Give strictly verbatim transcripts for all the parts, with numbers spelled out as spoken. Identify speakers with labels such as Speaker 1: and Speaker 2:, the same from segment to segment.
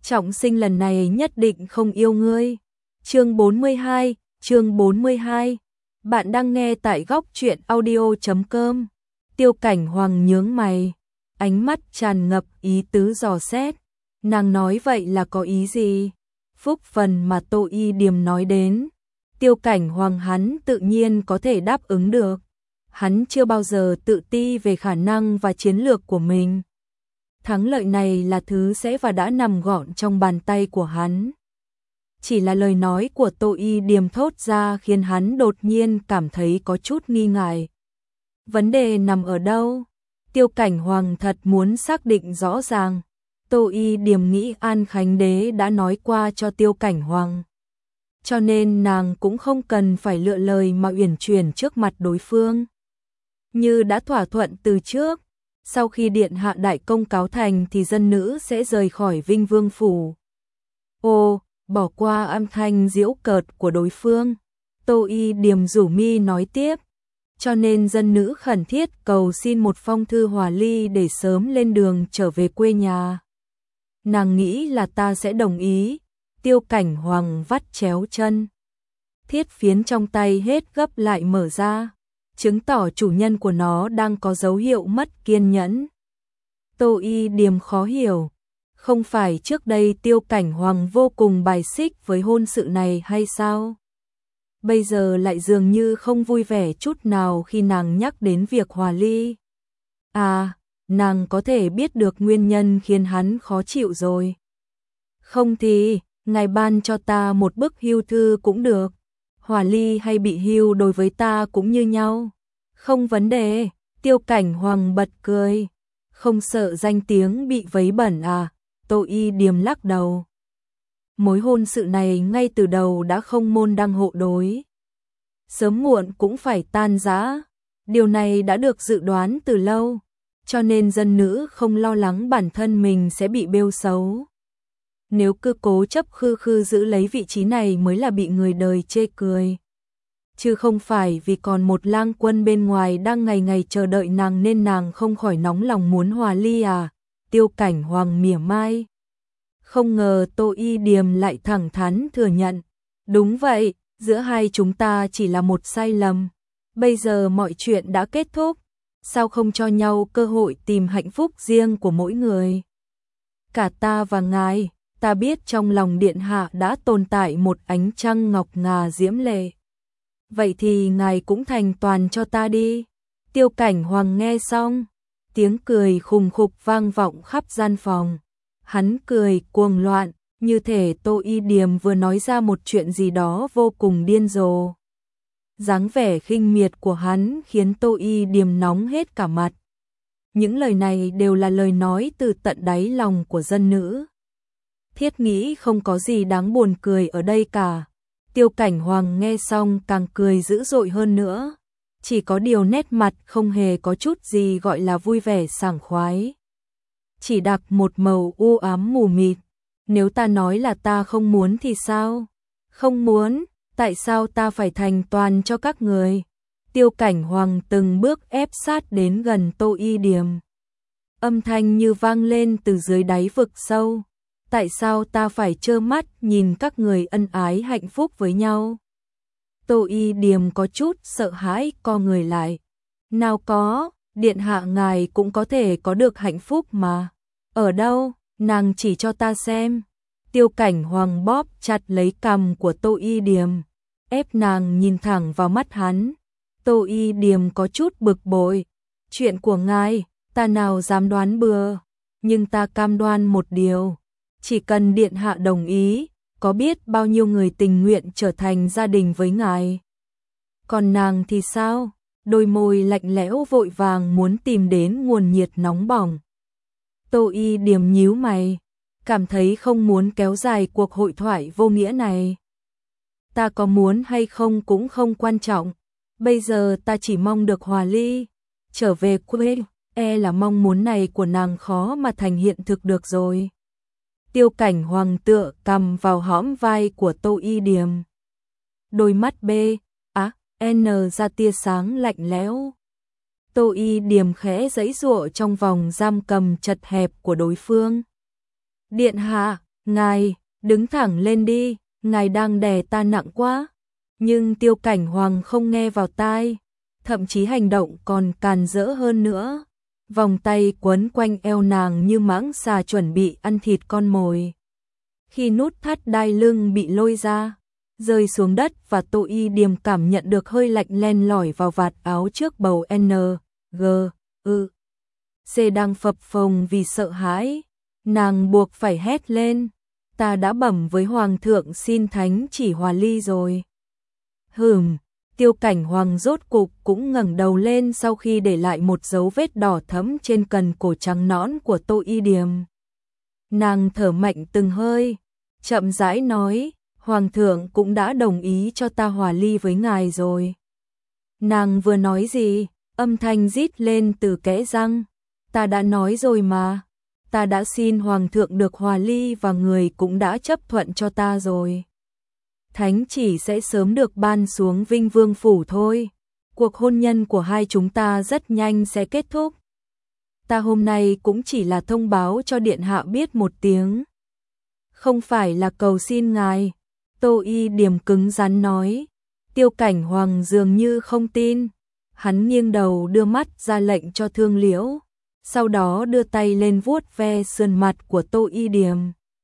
Speaker 1: Trọng sinh lần này nhất định không yêu ngươi. Chương bốn mươi hai, chương bốn mươi hai. Bạn đang nghe tại góc truyện audio chấm com. Tiêu Cảnh Hoàng nhướng mày, ánh mắt tràn ngập ý tứ dò xét. Nàng nói vậy là có ý gì? Phúc phần mà Tô Y Điềm nói đến, Tiêu Cảnh Hoàng hắn tự nhiên có thể đáp ứng được. Hắn chưa bao giờ tự ti về khả năng và chiến lược của mình. Thắng lợi này là thứ sẽ và đã nằm gọn trong bàn tay của hắn. Chỉ là lời nói của Tô Y Điềm thốt ra khiến hắn đột nhiên cảm thấy có chút nghi ngại. Vấn đề nằm ở đâu? Tiêu Cảnh Hoàng thật muốn xác định rõ ràng. Tô Y Điềm nghĩ An Khánh Đế đã nói qua cho Tiêu Cảnh Hoàng, cho nên nàng cũng không cần phải lựa lời mà uyển chuyển trước mặt đối phương. Như đã thỏa thuận từ trước, sau khi điện hạ đại công cáo thành thì dân nữ sẽ rời khỏi Vinh Vương phủ. Ô, bỏ qua âm thanh giễu cợt của đối phương, Tô Y Điềm rủ mi nói tiếp, cho nên dân nữ khẩn thiết cầu xin một phong thư hòa ly để sớm lên đường trở về quê nhà. Nàng nghĩ là ta sẽ đồng ý. Tiêu Cảnh Hoàng vắt chéo chân, thiết phiến trong tay hết gấp lại mở ra, chứng tỏ chủ nhân của nó đang có dấu hiệu mất kiên nhẫn. Tô Y Điềm khó hiểu, không phải trước đây Tiêu Cảnh Hoàng vô cùng bài xích với hôn sự này hay sao? Bây giờ lại dường như không vui vẻ chút nào khi nàng nhắc đến việc hòa ly. À, nàng có thể biết được nguyên nhân khiến hắn khó chịu rồi. Không thì, ngài ban cho ta một bức hưu thư cũng được. Hòa ly hay bị hưu đối với ta cũng như nhau. Không vấn đề. Tiêu Cảnh Hoàng bật cười. Không sợ danh tiếng bị vấy bẩn à? Tô Y Điềm lắc đầu. Mối hôn sự này ngay từ đầu đã không môn đăng hộ đối. Sớm muộn cũng phải tan rã. Điều này đã được dự đoán từ lâu, cho nên dân nữ không lo lắng bản thân mình sẽ bị bêu xấu. Nếu cứ cố chấp khư khư giữ lấy vị trí này mới là bị người đời chê cười. Chứ không phải vì còn một lang quân bên ngoài đang ngày ngày chờ đợi nàng nên nàng không khỏi nóng lòng muốn hòa ly à? Tiêu Cảnh Hoàng mỉa mai. Không ngờ Tô Y Điềm lại thẳng thắn thừa nhận. Đúng vậy, giữa hai chúng ta chỉ là một sai lầm. Bây giờ mọi chuyện đã kết thúc. Sao không cho nhau cơ hội tìm hạnh phúc riêng của mỗi người? Cả ta và ngài, ta biết trong lòng điện hạ đã tồn tại một ánh trăng ngọc ngà diễm lệ. Vậy thì ngài cũng thành toàn cho ta đi. Tiêu Cảnh Hoàng nghe xong, tiếng cười khùng khục vang vọng khắp gian phòng. Hắn cười cuồng loạn, như thể Tô Y Điềm vừa nói ra một chuyện gì đó vô cùng điên rồ. Dáng vẻ khinh miệt của hắn khiến Tô Y Điềm nóng hết cả mặt. Những lời này đều là lời nói từ tận đáy lòng của dân nữ. Thiết nghĩ không có gì đáng buồn cười ở đây cả. Tiêu Cảnh Hoàng nghe xong càng cười dữ dội hơn nữa. Chỉ có điều nét mặt không hề có chút gì gọi là vui vẻ sảng khoái. Chỉ đặc một màu u ám mù mịt. Nếu ta nói là ta không muốn thì sao? Không muốn, tại sao ta phải thành toàn cho các người? Tiêu Cảnh Hoàng từng bước ép sát đến gần Tô Y Điềm. Âm thanh như vang lên từ dưới đáy vực sâu. Tại sao ta phải trơ mắt nhìn các người ân ái hạnh phúc với nhau? Tô Y Điềm có chút sợ hãi co người lại. Nào có, điện hạ ngài cũng có thể có được hạnh phúc mà. Ở đâu, nàng chỉ cho ta xem. Tiêu Cảnh Hoàng bóp chặt lấy cằm của Tô Y Điềm, ép nàng nhìn thẳng vào mắt hắn. Tô Y Điềm có chút bực bội. Chuyện của ngài, ta nào dám đoán bừa, nhưng ta cam đoan một điều. Chỉ cần điện hạ đồng ý, có biết bao nhiêu người tình nguyện trở thành gia đình với ngài. Còn nàng thì sao? Đôi môi lạnh lẽo vội vàng muốn tìm đến nguồn nhiệt nóng bỏng. Tô Y Điềm nhíu mày, cảm thấy không muốn kéo dài cuộc hội thoại vô nghĩa này. Ta có muốn hay không cũng không quan trọng. Bây giờ ta chỉ mong được hòa ly, trở về quê. E là mong muốn này của nàng khó mà thành hiện thực được rồi. Tiêu Cảnh Hoàng tựa cầm vào hõm vai của Tô Y Điềm. Đôi mắt B, á, N ra tia sáng lạnh lẽo. Tô Y Điềm khẽ giãy giụa trong vòng giam cầm chật hẹp của đối phương. Điện hạ, Ngài, đứng thẳng lên đi, ngài đang đè ta nặng quá. Nhưng Tiêu Cảnh Hoàng không nghe vào tai, thậm chí hành động còn càn rỡ hơn nữa. Vòng tay quấn quanh eo nàng như mãng xà chuẩn bị ăn thịt con mồi. Khi nút thắt đai lưng bị lôi ra, rơi xuống đất và Tô Y Điềm cảm nhận được hơi lạnh len lỏi vào vạt áo trước bầu N, G, ư, C đang phập phồng vì sợ hãi. Nàng buộc phải hét lên, ta đã bẩm với Hoàng thượng xin thánh chỉ hòa ly rồi. Hừm, Tiêu Cảnh Hoàng rốt cục cũng ngẩng đầu lên sau khi để lại một dấu vết đỏ thẫm trên cần cổ trắng nõn của Tô Y Điềm. Nàng thở mạnh từng hơi, chậm rãi nói, Hoàng thượng cũng đã đồng ý cho ta hòa ly với ngài rồi. Nàng vừa nói gì, âm thanh rít lên từ kẽ răng, ta đã nói rồi mà, ta đã xin Hoàng thượng được hòa ly và người cũng đã chấp thuận cho ta rồi. Thánh chỉ sẽ sớm được ban xuống Vinh Vương Phủ thôi, cuộc hôn nhân của hai chúng ta rất nhanh sẽ kết thúc. Ta hôm nay cũng chỉ là thông báo cho điện hạ biết một tiếng. Không phải là cầu xin ngài, Tô Y Điềm cứng rắn nói. Tiêu Cảnh Hoàng dường như không tin, hắn nghiêng đầu đưa mắt ra lệnh cho Thương Liễu, sau đó đưa tay lên vuốt ve sườn mặt của Tô Y Điềm.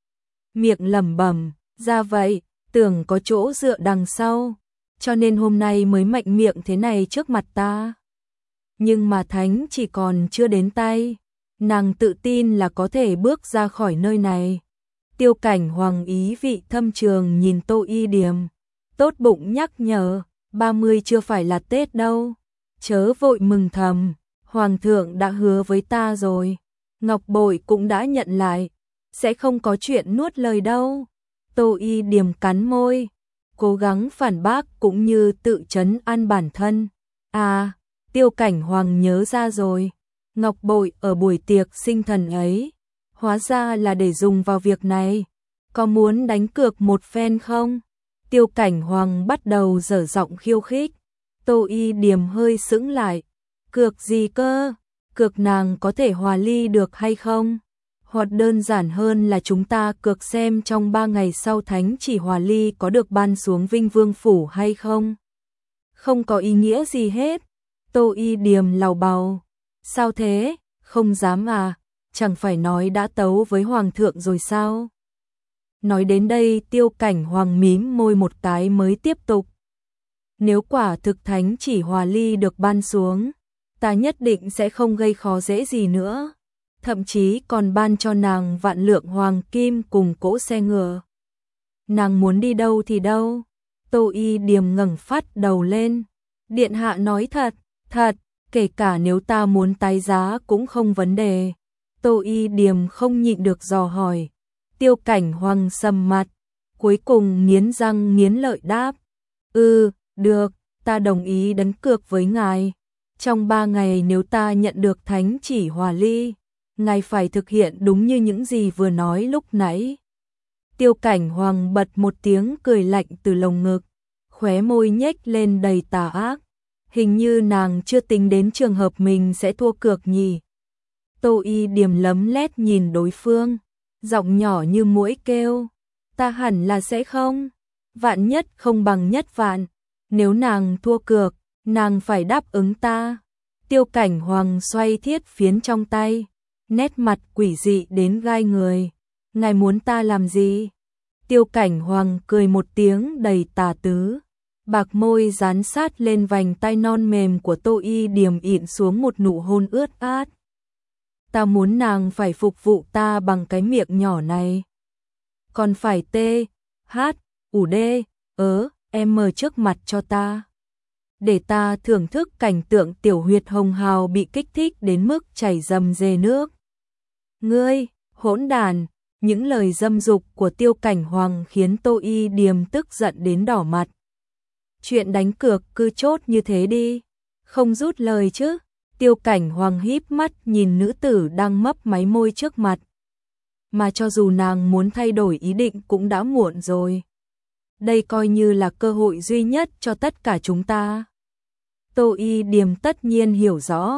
Speaker 1: Miệng lẩm bẩm, ra vậy, tưởng có chỗ dựa đằng sau, cho nên hôm nay mới mạnh miệng thế này trước mặt ta. Nhưng mà thánh chỉ còn chưa đến tay, nàng tự tin là có thể bước ra khỏi nơi này. Tiêu Cảnh Hoàng ý vị thâm trường nhìn Tô Y Điềm, tốt bụng nhắc nhở, ba mươi chưa phải là Tết đâu, chớ vội mừng thầm, Hoàng thượng đã hứa với ta rồi, ngọc bội cũng đã nhận lại, sẽ không có chuyện nuốt lời đâu. Tô Y Điềm cắn môi, cố gắng phản bác cũng như tự trấn an bản thân. À, Tiêu Cảnh Hoàng nhớ ra rồi, ngọc bội ở buổi tiệc sinh thần ấy, hóa ra là để dùng vào việc này, có muốn đánh cược một phen không? Tiêu Cảnh Hoàng bắt đầu dở giọng khiêu khích. Tô Y Điềm hơi sững lại, cược gì cơ? Cược nàng có thể hòa ly được hay không? Hoặc đơn giản hơn là chúng ta cược xem trong ba ngày sau thánh chỉ hòa ly có được ban xuống Vinh Vương Phủ hay không? Không có ý nghĩa gì hết. Tô Y Điềm lầu bầu. Sao thế? Không dám à? Chẳng phải nói đã tấu với Hoàng thượng rồi sao? Nói đến đây Tiêu Cảnh Hoàng mím môi một cái mới tiếp tục. Nếu quả thực thánh chỉ hòa ly được ban xuống, ta nhất định sẽ không gây khó dễ gì nữa. Thậm chí còn ban cho nàng vạn lượng hoàng kim cùng cỗ xe ngựa. Nàng muốn đi đâu thì đâu. Tô Y Điềm ngẩng phát đầu lên. Điện hạ nói thật, thật, kể cả nếu ta muốn tái giá cũng không vấn đề. Tô Y Điềm không nhịn được dò hỏi. Tiêu Cảnh Hoàng sầm mặt, cuối cùng nghiến răng nghiến lợi đáp. Ừ, được, ta đồng ý đánh cược với ngài. Trong ba ngày nếu ta nhận được thánh chỉ hòa ly, ngài phải thực hiện đúng như những gì vừa nói lúc nãy. Tiêu Cảnh Hoàng bật một tiếng cười lạnh từ lồng ngực, khóe môi nhếch lên đầy tà ác. Hình như nàng chưa tính đến trường hợp mình sẽ thua cược nhỉ. Tô Y Điềm lấm lét nhìn đối phương, giọng nhỏ như muỗi kêu, ta hẳn là sẽ không, vạn nhất không bằng nhất vạn, nếu nàng thua cược, nàng phải đáp ứng ta. Tiêu Cảnh Hoàng xoay thiết phiến trong tay, nét mặt quỷ dị đến gai người. Ngài muốn ta làm gì? Tiêu Cảnh Hoàng cười một tiếng đầy tà tứ, bạc môi dán sát lên vành tay non mềm của Tô Y Điềm ịn xuống một nụ hôn ướt át. Ta muốn nàng phải phục vụ ta bằng cái miệng nhỏ này. Còn phải tê, hát, ủ đê, ớ, em mờ trước mặt cho ta. Để ta thưởng thức cảnh tượng tiểu huyệt hồng hào bị kích thích đến mức chảy rầm rề nước. Ngươi, hỗn đàn, những lời dâm dục của Tiêu Cảnh Hoàng khiến Tô Y Điềm tức giận đến đỏ mặt. Chuyện đánh cược cứ chốt như thế đi, không rút lời chứ. Tiêu Cảnh Hoàng híp mắt nhìn nữ tử đang mấp máy môi trước mặt. Mà cho dù nàng muốn thay đổi ý định cũng đã muộn rồi. Đây coi như là cơ hội duy nhất cho tất cả chúng ta. Tô Y Điềm tất nhiên hiểu rõ,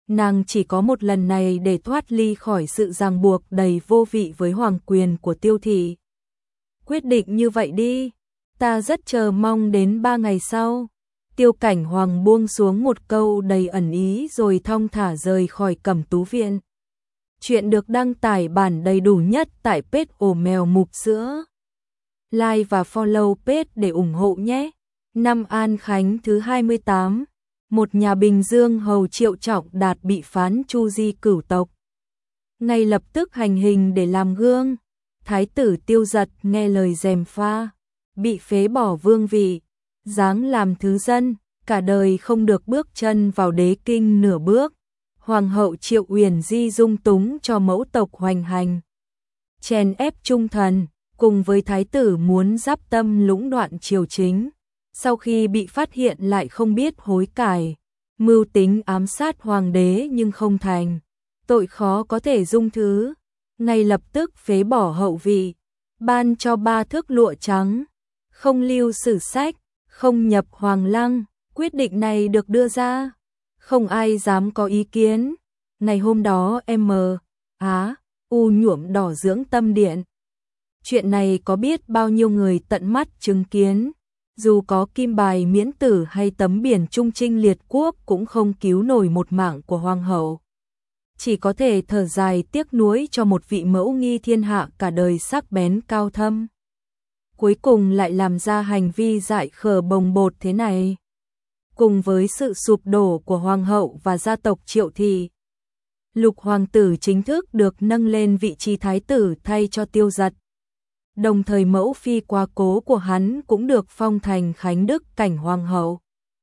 Speaker 1: Nàng chỉ có một lần này để thoát ly khỏi sự ràng buộc đầy vô vị với hoàng quyền của Tiêu thị. Quyết định như vậy đi, ta rất chờ mong đến ba ngày sau. Tiêu Cảnh Hoàng buông xuống một câu đầy ẩn ý rồi thong thả rời khỏi Cẩm Tú viện. Chuyện được đăng tải bản đầy đủ nhất tại page Ổ Mèo Mục Sữa. Like và follow page để ủng hộ nhé. Năm An Khánh thứ hai mươi tám, một nhà Bình Dương hầu Triệu Trọng Đạt bị phán tru di cửu tộc. Ngay lập tức hành hình để làm gương. Thái tử Tiêu Giật nghe lời gièm pha, bị phế bỏ vương vị, giáng làm thứ dân, cả đời không được bước chân vào đế kinh nửa bước. Hoàng hậu Triệu Uyển Di dung túng cho mẫu tộc hoành hành, chèn ép trung thần, cùng với thái tử muốn giáp tâm lũng đoạn triều chính. Sau khi bị phát hiện lại không biết hối cải, mưu tính ám sát hoàng đế nhưng không thành, tội khó có thể dung thứ. Ngay lập tức phế bỏ hậu vị, ban cho ba thước lụa trắng, không lưu sử sách, không nhập hoàng lăng. Quyết định này được đưa ra, không ai dám có ý kiến. Ngày hôm đó M. Á. U nhuộm đỏ dưỡng tâm điện. Chuyện này có biết bao nhiêu người tận mắt chứng kiến, dù có kim bài miễn tử hay tấm biển trung trinh liệt quốc cũng không cứu nổi một mạng của hoàng hậu. Chỉ có thể thở dài tiếc nuối cho một vị mẫu nghi thiên hạ cả đời sắc bén cao thâm. Cuối cùng lại làm ra hành vi dại khờ bồng bột thế này. Cùng với sự sụp đổ của hoàng hậu và gia tộc Triệu thị, Lục hoàng tử chính thức được nâng lên vị trí thái tử thay cho Tiêu Giật. Đồng thời mẫu phi quá cố của hắn cũng được phong thành Khánh Đức Cảnh hoàng hậu.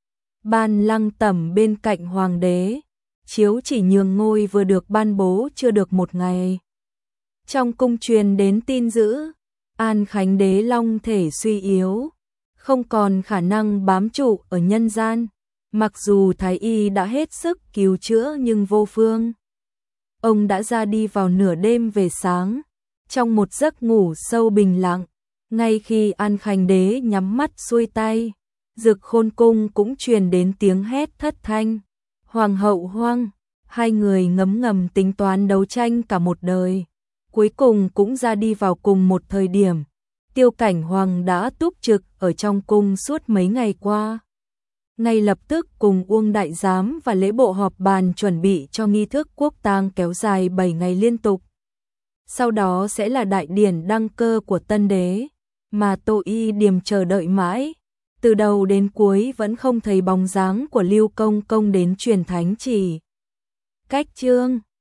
Speaker 1: Ban lăng tẩm bên cạnh hoàng đế, chiếu chỉ nhường ngôi vừa được ban bố chưa được một ngày. Trong cung truyền đến tin dữ, An Khánh đế long thể suy yếu, không còn khả năng bám trụ ở nhân gian, mặc dù thái y đã hết sức cứu chữa nhưng vô phương. Ông đã ra đi vào nửa đêm về sáng, trong một giấc ngủ sâu bình lặng. Ngay khi An Khánh đế nhắm mắt xuôi tay, Dực Khôn cung cũng truyền đến tiếng hét thất thanh. Hoàng hậu hoang, hai người ngấm ngầm tính toán đấu tranh cả một đời, cuối cùng cũng ra đi vào cùng một thời điểm. Tiêu Cảnh Hoàng đã túc trực ở trong cung suốt mấy ngày qua. Ngay lập tức cùng Uông Đại Giám và lễ bộ họp bàn chuẩn bị cho nghi thức quốc tang kéo dài bảy ngày liên tục. Sau đó sẽ là đại điển đăng cơ của tân đế, mà Tô Y Điềm chờ đợi mãi. Từ đầu đến cuối vẫn không thấy bóng dáng của Lưu Công Công đến truyền thánh chỉ. Cách chương